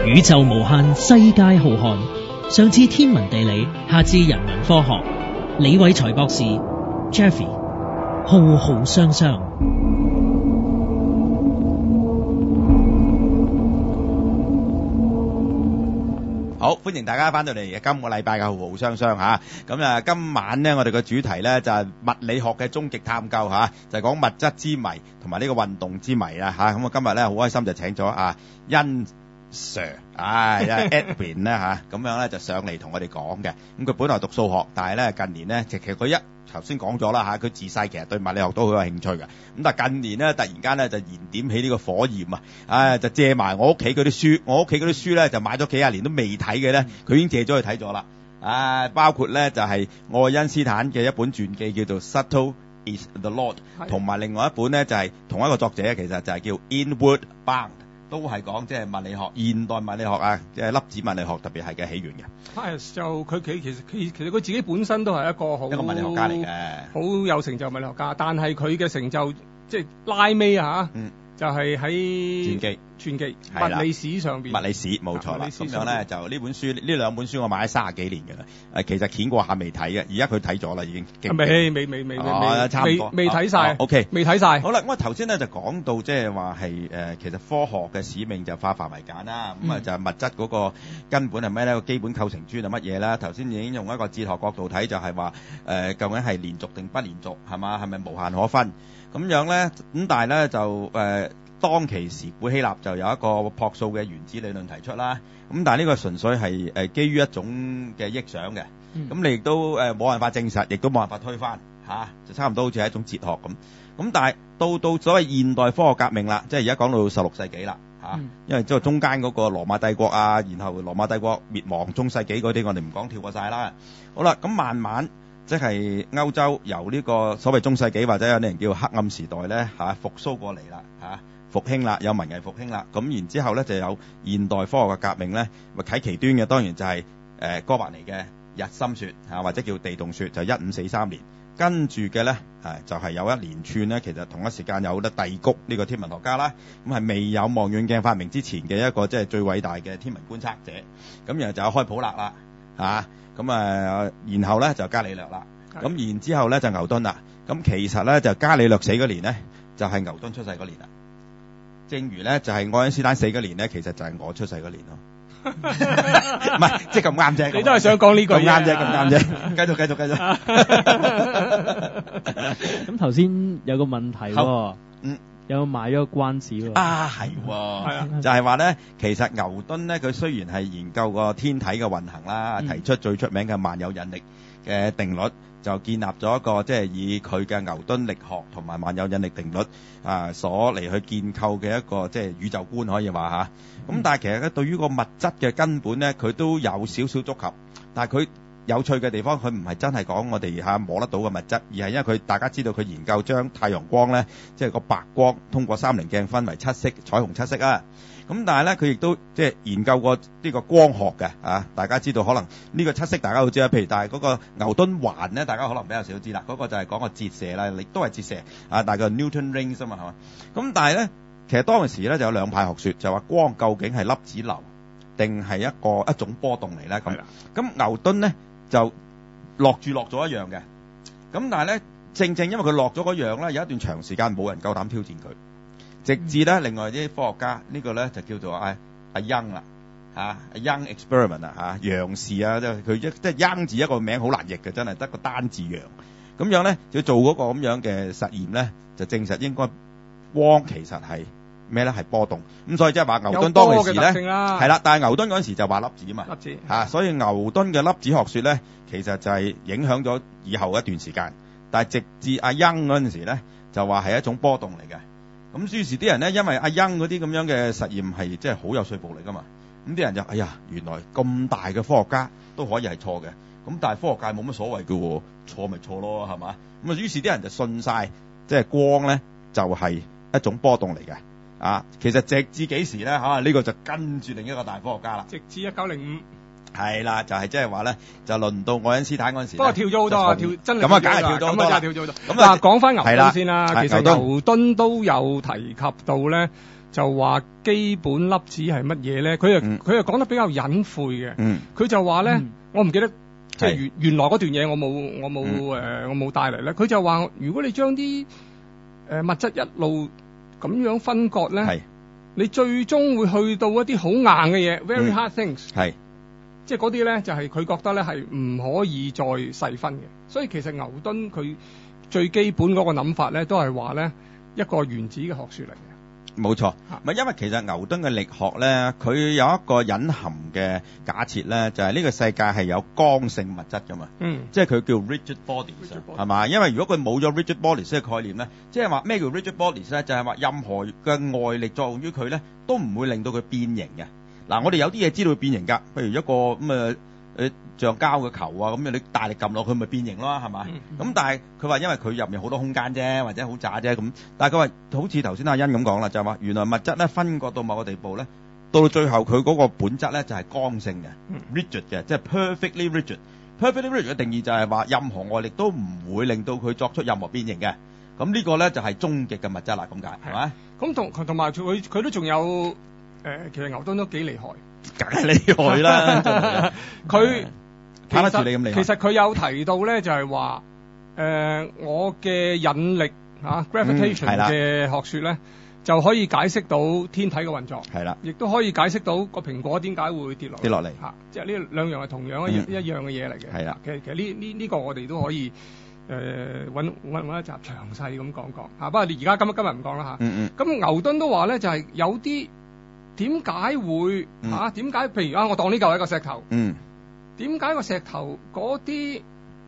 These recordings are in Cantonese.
宇宙無限，世界浩瀚，上至天文地理，下至人文科學。李偉才博士 Jeffy 浩浩湯湯。 好，歡迎大家翻到嚟今個禮拜嘅浩浩湯湯嚇。咁啊，今晚咧，我哋嘅主題咧就係物理學嘅終極探究嚇，就係講物質之謎同埋呢個運動之謎啦嚇。咁啊，今日咧好開心就請咗阿殷 Sir， Edwin 咧嚇，咁樣咧就上嚟同我哋講嘅。咁佢本來讀數學，但係咧近年咧，其實佢頭先講咗啦嚇，佢自細其實對物理學都好有興趣嘅。咁但係近年咧，突然間咧就燃點起呢個火焰啊！就借埋我屋企嗰啲書，我屋企嗰啲書咧就買咗幾廿年都未睇嘅咧，佢已經借咗去睇咗啦。包括咧就係愛因斯坦嘅一本傳記叫做 Subtle is the Lord， 同埋另外一本咧就係同一個作者，其實就係叫 Inward Bound， 都係講即係物理學、現代物理學啊，即係粒子物理學特別係嘅起源嘅。 就佢其實佢自己本身都係一個物理學家嚟嘅， 好有成就物理學家。但係佢嘅成就即係拉尾啊，就係喺傳記物理史上邊。 物理史冇錯啦。咁樣咧就呢本書呢兩本書我買咗30幾年嘅啦。其實掀過下未睇嘅，而家佢睇咗啦已經。 未差唔多未睇晒。 OK， 未睇晒。 好啦，咁啊頭先咧就講到即係話係其實科學嘅使命就化繁為簡啦。咁啊就係物質嗰個根本係咩咧？個基本構成磚係乜嘢啦？頭先已經用一個哲學角度睇，就係話究竟係連續定不連續係嘛？係咪無限可分？咁樣咧，咁但係咧就當其時古希臘就有一個樸素嘅原子理論提出啦。咁但係呢個純粹係基於一種嘅臆想嘅。咁你亦都冇辦法證實，亦都冇辦法推翻就差唔多好似係一種哲學咁。咁但係到所謂現代科學革命啦，即係而家講到16世紀啦因為即係中間嗰個羅馬帝國啊，然後羅馬帝國滅亡中世紀嗰啲我哋唔講，跳過晒啦。好啦，咁慢慢即係歐洲由呢個所謂中世紀或者有啲人叫黑暗時代咧復甦過嚟啦復興啦，有文藝復興啦。咁然之後咧就有現代科學嘅革命咧，啟其端嘅當然就係哥白尼嘅日心說或者叫地動說，就1543年。跟住嘅咧就係有一連串咧，其實同一時間有咧蒂谷呢個天文學家啦，咁係未有望遠鏡發明之前嘅一個即係最偉大嘅天文觀測者。咁然後就有開普勒啦咁然後咧就伽利略啦，咁然之後咧就牛頓啦。咁其實咧就伽利略死嗰年咧就係牛頓出世嗰年啦。正如咧就係愛因斯坦死嗰年咧，其實就係我出世嗰年咯。唔係即係咁啱啫。 你都係想講呢句咁啱啫，咁啱啫。繼續。 咁頭先有個問題有賣咗個關子喎。 係就係話咧，其實牛頓咧，佢雖然係研究個天體嘅運行啦，提出最出名嘅萬有引力嘅定律，就建立咗一個即係以佢嘅牛頓力學同埋萬有引力定律所嚟去建構嘅一個即係宇宙觀，可以話咁但係其實咧，對於個物質嘅根本咧，佢都有少少觸及。但係佢有趣嘅地方，佢唔係真係講我哋摸得到嘅物質，而係因為佢大家知道佢研究將太陽光咧，即係個白光通過三棱鏡分為7色，彩虹7色啊。咁但係咧，佢亦都即係研究過呢個光學嘅大家知道可能呢個7色大家都知啦。譬如但係嗰個牛頓環咧，大家可能比較少知啦。嗰個就係講個折射啦，亦都係折射但係個 Newton rings 啊嘛，係嘛。咁但係咧，其實當時咧就有兩派學說，就話光究竟係粒子流定係一種波動嚟咧咁。咁牛頓咧就落咗一樣嘅。咁但係咧，正因為佢落咗嗰樣咧，有一段長時間冇人夠膽挑戰佢。直至咧，另外啲科學家呢個咧就叫做阿 Young 啦Young experiment 楊氏即係佢即係 Young 字一個名好難譯嘅，真係得個單字楊。咁樣咧就做嗰個咁樣嘅實驗咧，就證實應該光其實係咩咧？係波動。咁所以即係話牛頓當其時咧係啦，但係牛頓嗰陣時就話粒子嘛，粒子所以牛頓嘅粒子學說咧，其實就係影響咗以後一段時間。但係直至阿 Young 嗰陣時咧，就話係一種波動嚟嘅。咁於是啲人咧，因為阿 Young 嗰啲咁樣嘅實驗係即係好有說服力噶嘛，咁啲人就原來咁大嘅科學家都可以係錯嘅，咁但係科學界冇乜所謂嘅喎，錯咪錯咯，係嘛？咁於是啲人就信晒，即係光咧就係一種波動嚟嘅其實直至幾時咧呢個就跟住另一個大科學家啦， 直至1905。 係啦，就係即係話咧，就輪到愛因斯坦嗰陣時， 不過跳咗好多真係咁梗係跳咗好多啦。 咁講翻牛頓先啦，其實牛頓都有提及到咧， 就話基本粒子係乜嘢咧？佢又講得比較隱晦嘅。佢就話咧，我唔記得即係原來嗰段嘢我冇帶嚟咧。佢就話如果你將啲物質一路咁樣分割咧，你最終會去到一啲好硬嘅嘢，very hard things。即係嗰啲咧就係佢覺得咧係唔可以再細分嘅。所以其實牛頓佢最基本嗰個諗法咧，都係話咧一個原子嘅學說嚟嘅。 冇錯，因為其實牛頓嘅力學咧，佢有一個隱含嘅假設咧，就係呢個世界係有剛性物質噶嘛。即係佢叫 rigid bodies 係嘛？因為如果佢冇咗 rigid bodies 嘅概念咧，即係話咩叫 rigid bodies 咧？就係話任何嘅外力作用於佢咧，都唔會令到佢變形嘅。嗱，我哋有啲嘢知道會變形㗎，譬如一個橡膠嘅球啊，咁樣你大力撳落去咪變形咯，係嘛？咁但係佢話因為佢入面好多空間啫，或者好渣啫咁。但係佢話好似頭先阿欣咁講啦，就係話原來物質咧分割到某個地步咧，到最後佢嗰個本質咧就係剛性嘅 rigid 嘅，即係 perfectly rigid。perfectly rigid 嘅定義就係話任何外力都唔會令到佢作出任何變形嘅。咁呢個咧就係終極嘅物質啦，咁解係咪？ 咁同埋佢都仲有其實牛頓都幾厲害。 梗係厲害啦！佢其實佢有提到咧，就係話我嘅引力gravitation 嘅學說咧，就可以解釋到天體嘅運作，係啦，亦都可以解釋到個蘋果點解會跌落嚟嚇，即係呢兩樣係同樣一樣嘅嘢嚟嘅。係啦，其實呢個我哋都可以揾一集詳細咁講講嚇。不過你而家今日唔講啦嚇。咁牛頓都話咧，就係有啲。點解會點解？譬如我當呢嚿係一個石頭。點解個石頭嗰啲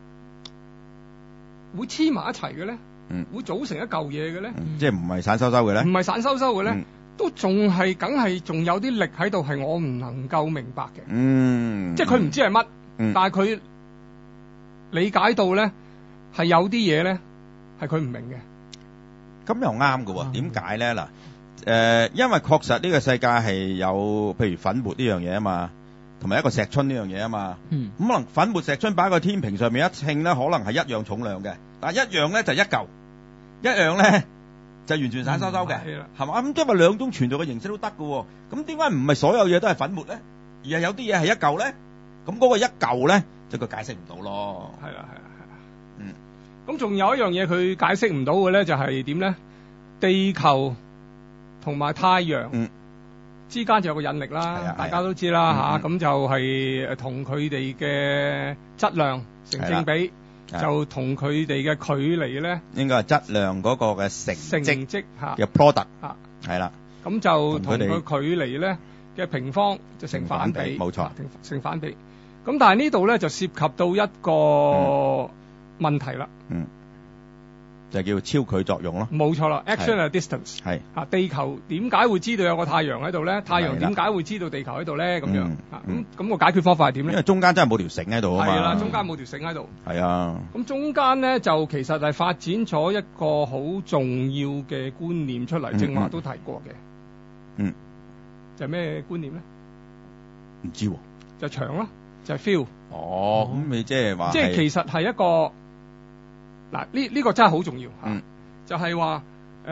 會黐埋一齊嘅咧？會組成一嚿嘢嘅咧？ 即係唔係散收收嘅咧？ 唔係散收收嘅咧，都仲係梗係仲有啲力喺度，係我唔能夠明白嘅。即係佢唔知係乜，但係佢理解到咧係有啲嘢咧係佢唔明嘅。 咁又啱嘅喎？點解咧嗱？因為確實呢個世界係有譬如粉末呢樣嘢啊嘛，同埋一個石春呢樣嘢啊嘛。咁可能粉末石春擺喺個天平上面一稱咧，可能係一樣重量嘅，但係一樣咧就一嚿，一樣咧就完全散收收嘅，係嘛？咁因為兩種存在嘅形式都得嘅喎，咁點解唔係所有嘢都係粉末咧，而係有啲嘢係一嚿咧？咁嗰個一嚿咧，就佢解釋唔到咯。 係啦。咁仲有一樣嘢佢解釋唔到嘅咧，就係點咧？地球同埋太陽之間就有個引力啦，大家都知啦嚇，咁就係同佢哋嘅質量成正比，就同佢哋嘅距離咧， 應該係質量嗰個嘅成績嘅 product 係啦。咁就同佢距離咧嘅平方就成反比， 冇錯， 成反比。咁但係呢度咧就涉及到一個問題啦。 就叫超距作用咯， 冇錯啦 ，action at distance 係地球點解會知道有個太陽喺度咧？太陽點解會知道地球喺度咧？咁樣咁個解決方法係點咧？ 因為中間真係冇條繩喺度啊嘛。 係啦，中間冇條繩喺度。 係啊。咁中間咧就其實係發展咗一個好重要嘅觀念出嚟，正話都提過嘅。就係咩觀念咧？ 唔知喎。 就長咯，就係 feel。 哦，咁你即係話， 即係其實係一個。嗱，呢個真係好重要嚇，就係話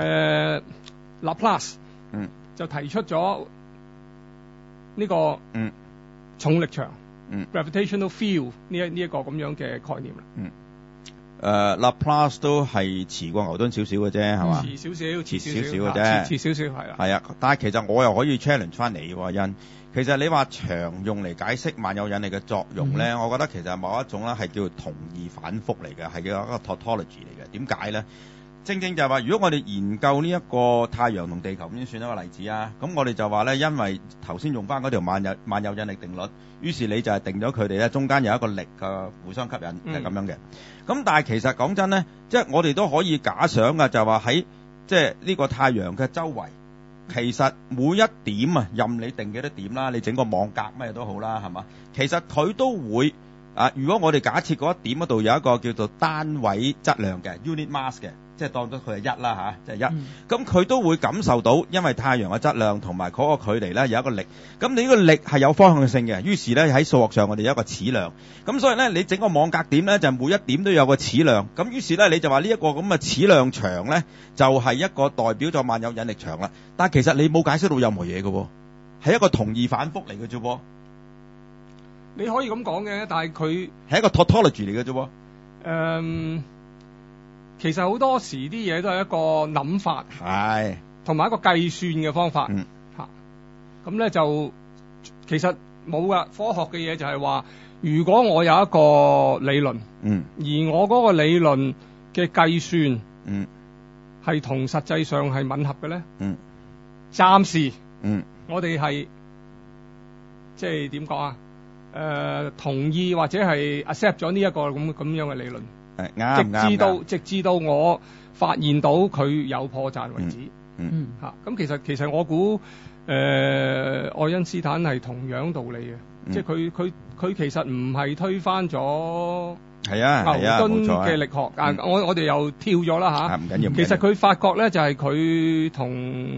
Laplace 就提出咗呢個重力場 gravitational field 呢一個咁樣嘅概念啦。 Laplace 都係遲過牛頓少少嘅啫，係嘛？ 遲少少嘅啫， 遲少少係啦。 係啊，但係其實我又可以 challenge 翻你喎，因其實你話長用嚟解釋萬有引力嘅作用咧，我覺得其實某一種咧係叫同義反覆嚟嘅，係叫一個 tautology 嚟嘅。點解咧？正正就係話，如果我哋研究呢一個太陽同地球咁算一個例子啊，咁我哋就話咧，因為頭先用翻嗰條萬有引力定律，於是你就係定咗佢哋咧中間有一個力嘅互相吸引係咁樣嘅。咁但係其實講真咧，即係我哋都可以假想嘅，就係話喺即係呢個太陽嘅周圍。其實每一點啊，任你定幾多點啦，你整個網格咩都好啦，係嘛？其實佢都會如果我哋假設嗰一點嗰度有一個叫做單位質量嘅 unit mass 嘅， 即係當咗佢係一啦嚇，即係一。咁佢都會感受到，因為太陽嘅質量同埋嗰個距離咧有一個力。咁你呢個力係有方向性嘅，於是咧喺數學上我哋有一個矢量。咁所以咧你整個網格點咧就每一點都有個矢量。咁於是咧你就話呢一個咁嘅矢量場咧就係一個代表咗萬有引力場啦。但係其實你冇解釋到任何嘢嘅喎，係一個同義反覆嚟嘅啫喎。 你可以咁講嘅，但係佢係一個 tautology 嚟嘅啫喎。 其實好多時啲嘢都係一個諗法， 係同埋一個計算嘅方法。咁咧就其實冇噶，科學嘅嘢就係話，如果我有一個理論，而我嗰個理論嘅計算，係同實際上係吻合嘅咧，暫時，我哋係即係點講啊？同意或者係 accept 咗呢一個咁樣嘅理論。直至到我發現到佢有破綻為止。咁其實我估愛因斯坦係同樣道理嘅，即係佢其實唔係推翻咗牛頓嘅力學。我哋又跳咗啦嚇。唔緊要。其實佢發覺咧就係佢同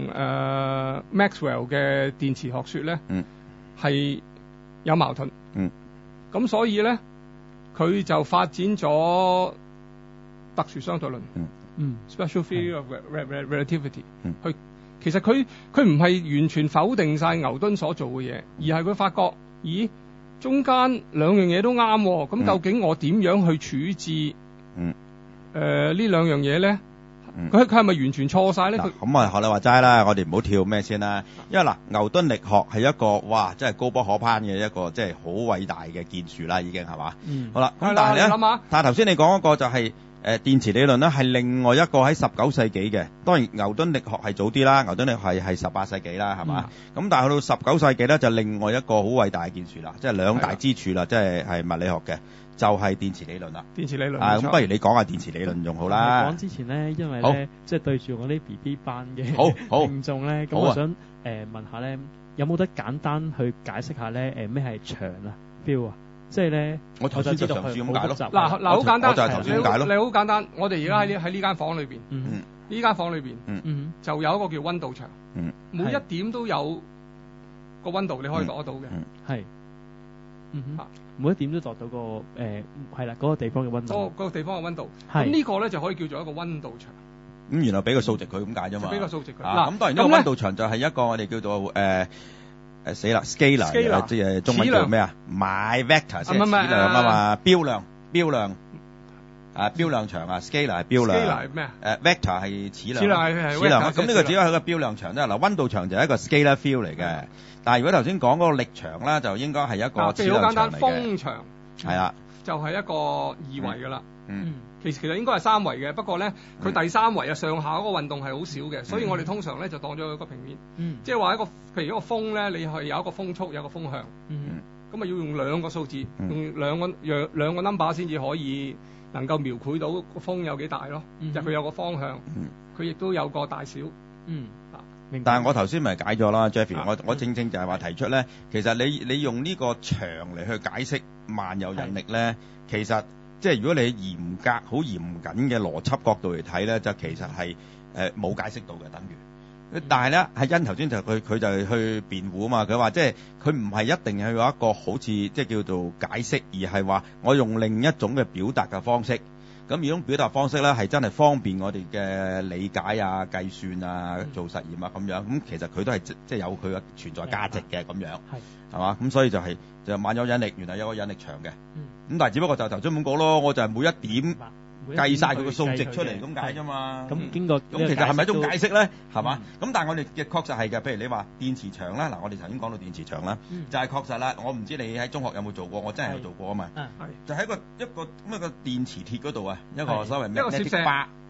Maxwell 嘅電磁學說咧係有矛盾。咁所以咧。佢就發展咗特殊相對論，special theory of relativity。其實佢唔係完全否定晒牛頓所做嘅嘢，而係佢發覺，咦，中間兩樣嘢都啱喎。咁究竟我點樣去處置呢兩樣嘢咧？佢係咪完全錯晒咧？咁啊，學你話齋啦，我哋唔好跳咩先啦。因為嗱，牛頓力學係一個哇，真係高不可攀嘅一個，即係好偉大嘅建樹啦，已經係嘛？好啦，咁但係咧，但係頭先你講嗰個就係電磁理論咧，係另外一個喺19世紀嘅。當然牛頓力學係早啲啦，牛頓力學係18世紀啦，係嘛？咁但係去到19世紀咧，就另外一個好偉大嘅建樹啦，即係兩大支柱啦，即係物理學嘅。就係電磁理論啦。 電磁理論。 咁不如你講下電磁理論仲好啦。 講之前咧，因為咧，即係對住我啲 BB 班嘅聽眾咧，咁我想問下咧，有冇得簡單去解釋下咧？咩係場啊 feel 啊？即係咧， 我頭先就嘗試咁解咯。 嗱，好簡單。 我就係頭先咁解咯。 你好簡單。我哋而家喺呢間房裏邊，呢間房裏邊，就有一個叫溫度場。每一點都有個溫度，你可以度得到嘅。 係。每一點都度到個係啦，嗰個地方嘅溫度。 嗰個地方嘅溫度，咁呢個咧就可以叫做一個溫度場。 咁原來俾個數值佢咁解啫嘛。 俾個數值佢。 咁當然呢個溫度場就係一個我哋叫做死啦 scalar， 即係中文叫咩啊？買 vector 即係矢量啊嘛，標量標量場啊 ，scalar 係標量。 scalar 係咩啊 ？vector 係矢量。 矢量。 咁呢個只係一個標量場啫。嗱，溫度場就係一個 scalar field 嚟嘅。但係如果頭先講嗰個力場啦，就應該係一個矢量場嚟嘅。風場係啦， 就係一個二維㗎啦。其實應該係三維嘅，不過咧佢第三維啊上下嗰個運動係好少嘅，所以我哋通常咧就當咗佢個平面。即係話譬如一個風咧，你係有一個風速，有一個風向。咁啊要用兩個數字，用兩個 number 先至可以能夠描繪到個風有幾大咯。就佢有個方向，佢亦都有個大小。 但係我頭先咪解咗啦 ，Jeffrey，我正正就係話提出咧，其實你用呢個場嚟去解釋萬有引力咧，其實即係如果你嚴格好嚴謹嘅邏輯角度嚟睇咧，就其實係冇解釋到嘅，等於。但係咧，係因頭先就佢就係去辯護啊嘛，佢話即係佢唔係一定係有一個好似即係叫做解釋，而係話我用另一種嘅表達嘅方式。咁呢種表達方式咧，係真係方便我哋嘅理解啊、計算啊、做實驗啊咁樣。咁其實佢都係即係有佢嘅存在價值嘅咁樣，係嘛？咁所以就萬有引力原來有個引力場嘅。咁但係只不過就頭先咁講咯，我就係每一點計晒佢個數值出嚟咁解啫嘛。 咁經過咁其實係咪一種解釋咧？係嘛？咁但係我哋嘅確實係嘅。譬如你話電磁場啦，嗱我哋頭先講到電磁場啦，就係確實啦。我唔知你喺中學有冇做過，我真係有做過啊嘛。就喺一個咁嘅電磁鐵嗰度啊，一個所謂 magnetic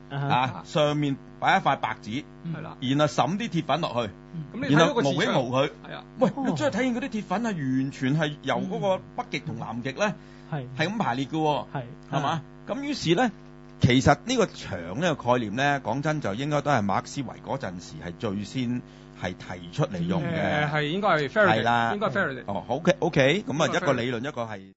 bar 上面擺一塊白紙，然後揼啲鐵粉落去，然後模起模佢。喂，你真係睇見嗰啲鐵粉係完全係由嗰個北極同南極咧係咁排列嘅，係嘛？咁於是咧，其實呢個場呢個概念咧，講真就應該都係馬克思維嗰陣時係最先係提出嚟用嘅。 係應該係 Faraday， 係啦， 應該係 Faraday。 哦，OK，咁啊一個理論，一個係。